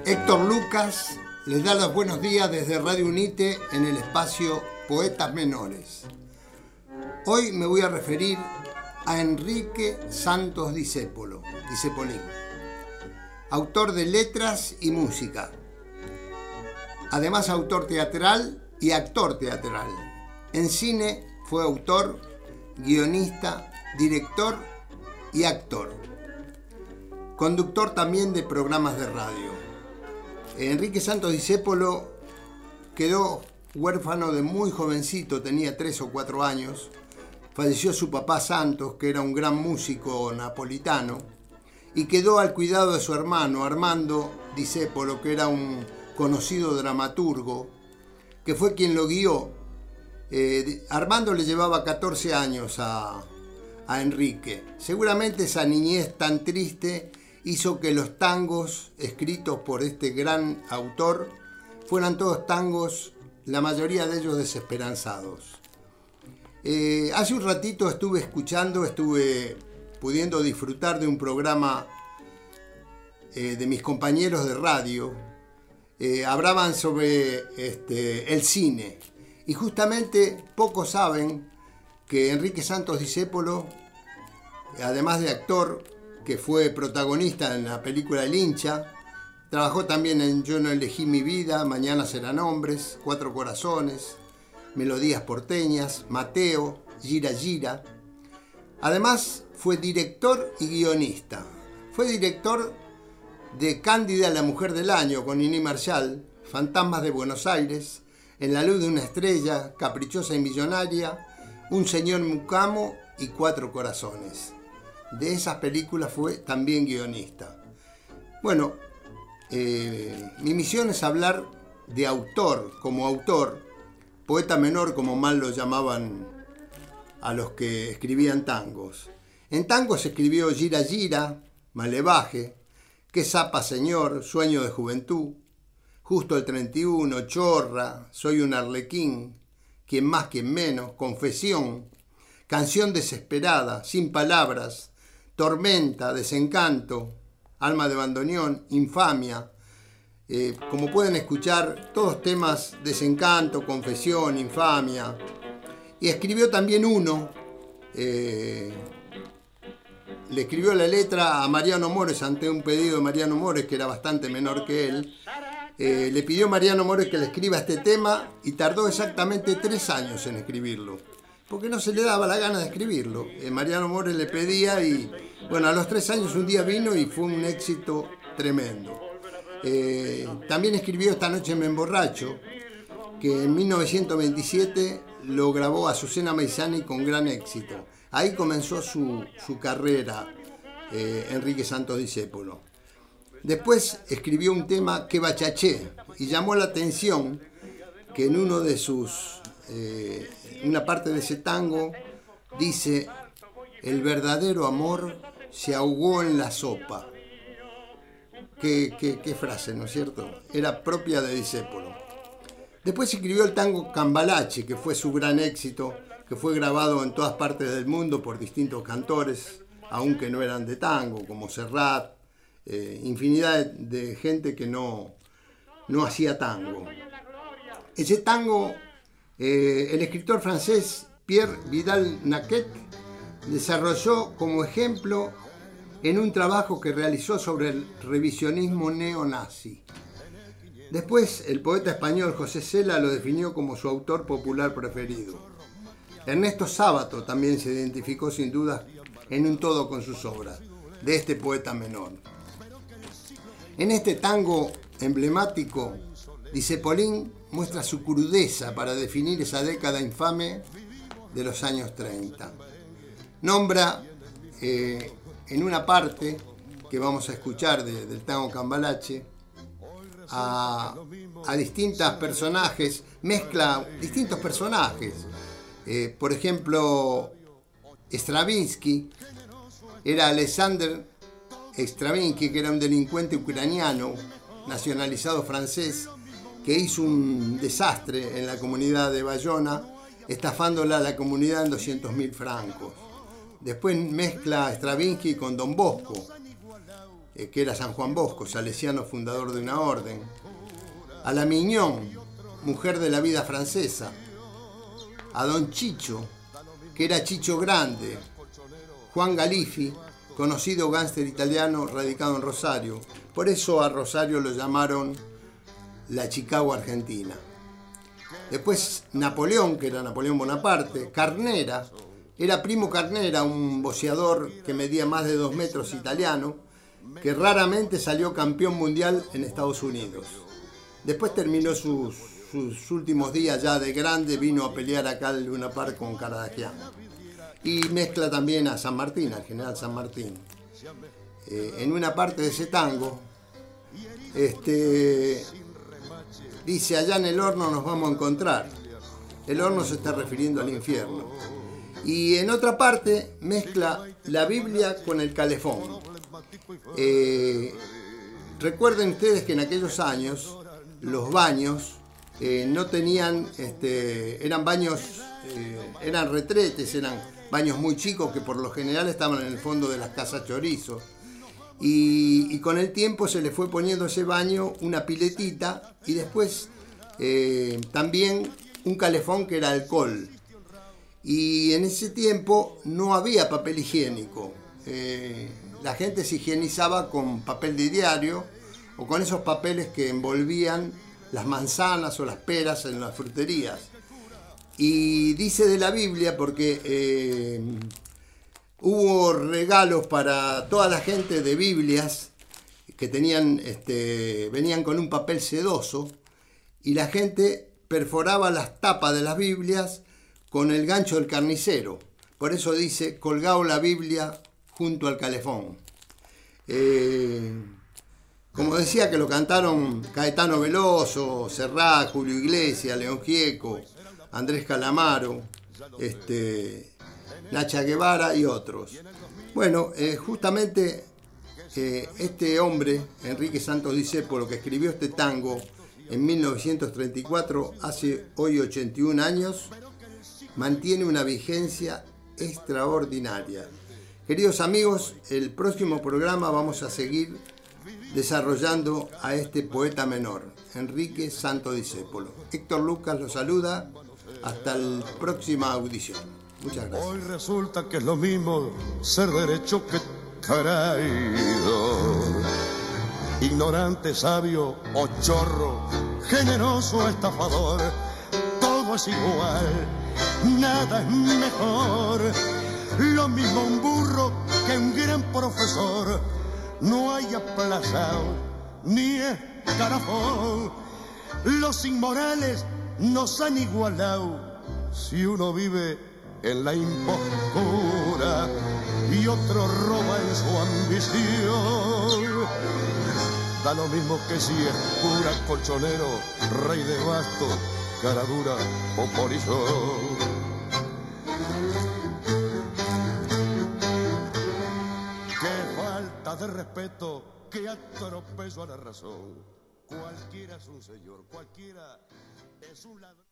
Héctor Lucas les da los buenos días desde Radio Unite en el espacio Poetas Menores. Hoy me voy a referir a Enrique Santos Discépolo, Discepolín, autor de letras y música, además autor teatral y actor teatral. En cine fue autor, guionista, director y actor. Conductor también de programas de radio. Enrique Santos Discépolo quedó huérfano de muy jovencito, tenía 3 o 4 años. Falleció su papá Santos, que era un gran músico napolitano, y quedó al cuidado de su hermano Armando Discépolo, que era un conocido dramaturgo, que fue quien lo guió. Armando le llevaba 14 años a Enrique. Seguramente esa niñez tan triste hizo que los tangos escritos por este gran autor fueran todos tangos, la mayoría de ellos desesperanzados. Hace un ratito estuve pudiendo disfrutar de un programa de mis compañeros de radio. Hablaban sobre el cine, y justamente pocos saben que Enrique Santos Discépolo, además de actor, que fue protagonista en la película El hincha, trabajó también en Yo no elegí mi vida, Mañana serán hombres, 4 corazones, Melodías porteñas, Mateo, Gira Gira. Además fue director y guionista. Fue director de Cándida, la mujer del año, con Niní Marshall, Fantasmas de Buenos Aires, En la luz de una estrella, Caprichosa y millonaria, Un señor Mucamo y 4 corazones. De esas películas fue también guionista. Bueno, mi misión es hablar de autor, poeta menor, como mal lo llamaban a los que escribían tangos. En tangos escribió Gira Gira, Malevaje, Qué zapa señor, Sueño de juventud, Justo el 31, Chorra, Soy un arlequín, Quien más, quien menos, Confesión, Canción desesperada, Sin palabras, Tormenta, Desencanto, Alma de bandoneón, Infamia. Como pueden escuchar, todos temas: Desencanto, Confesión, Infamia. Y escribió también uno, le escribió la letra a Mariano Mores ante un pedido de Mariano Mores, que era bastante menor que él. Le pidió a Mariano Mores que le escriba este tema y tardó exactamente 3 años en escribirlo, porque no se le daba la gana de escribirlo. Mariano Mores le pedía y, bueno, a los 3 años un día vino y fue un éxito tremendo. También escribió Esta noche me emborracho, que en 1927 lo grabó Azucena Meizani con gran éxito. Ahí comenzó su carrera, Enrique Santos Discépolo. Después escribió un tema, Que bachaché, y llamó la atención que en uno de una parte de ese tango dice: el verdadero amor se ahogó en la sopa. Qué frase, ¿no es cierto? Era propia de Discépolo. Después escribió el tango Cambalache, que fue su gran éxito, que fue grabado en todas partes del mundo por distintos cantores, aunque no eran de tango, como Serrat, infinidad de gente que no hacía tango. Ese tango, el escritor francés Pierre Vidal-Naquet desarrolló como ejemplo en un trabajo que realizó sobre el revisionismo neonazi. Después, el poeta español José Cela lo definió como su autor popular preferido. Ernesto Sábato también se identificó sin duda en un todo con sus obras, de este poeta menor. En este tango emblemático, Discepolín muestra su crudeza para definir esa década infame de los años 30. Nombra en una parte que vamos a escuchar del tango Cambalache a distintos personajes, mezcla distintos personajes. Por ejemplo, Stravinsky era Alexander Stravinsky, que era un delincuente ucraniano nacionalizado francés, que hizo un desastre en la comunidad de Bayona, estafándola a la comunidad en 200.000 francos. Después mezcla Stravinsky con Don Bosco, que era San Juan Bosco, salesiano fundador de una orden, a la Mignon, mujer de la vida francesa, a don Chicho, que era Chicho Grande, Juan Galifi, conocido gánster italiano radicado en Rosario. Por eso a Rosario lo llamaron la Chicago Argentina. Después Napoleón, que era Napoleón Bonaparte, Carnera, era Primo Carnera, un boxeador que medía más de 2 metros italiano, que raramente salió campeón mundial en Estados Unidos. Después terminó sus últimos días ya de grande, vino a pelear acá en Luna Park con Caradagian. Y mezcla también a San Martín, al general San Martín. En una parte de ese tango, dice: allá en el horno nos vamos a encontrar. El horno se está refiriendo al infierno. Y en otra parte mezcla la Biblia con el calefón. Recuerden ustedes que en aquellos años los baños no tenían, eran baños, eran retretes, eran baños muy chicos que por lo general estaban en el fondo de las casas chorizo. Y con el tiempo se le fue poniendo a ese baño una piletita y después también un calefón que era alcohol. Y en ese tiempo no había papel higiénico. La gente se higienizaba con papel de diario o con esos papeles que envolvían las manzanas o las peras en las fruterías. Y dice de la Biblia porque hubo regalos para toda la gente de Biblias que tenían, venían con un papel sedoso y la gente perforaba las tapas de las Biblias con el gancho del carnicero. Por eso dice: colgado la Biblia junto al calefón. Como decía, que lo cantaron Caetano Veloso, Serrat, Julio Iglesias, León Gieco, Andrés Calamaro, Nacha Guevara y otros. Bueno, justamente este hombre, Enrique Santos Discépolo, que escribió este tango en 1934, hace hoy 81 años, mantiene una vigencia extraordinaria. Queridos amigos, el próximo programa vamos a seguir desarrollando a este poeta menor, Enrique Santos Discépolo. Héctor Lucas los saluda. Hasta la próxima audición. Muchas gracias. Hoy resulta que es lo mismo ser derecho que traidor, ignorante, sabio o chorro, generoso, estafador. Todo es igual, nada es mejor. Lo mismo un burro que un gran profesor. No hay aplazado ni escarafón. Los inmorales nos han igualado. Si uno vive en la impostura y otro roba en su ambición, da lo mismo que si es cura, colchonero, rey de bastos, cara dura o polizón. Qué falta de respeto, qué atropello a la razón. Cualquiera es un señor, cualquiera es un ladrón.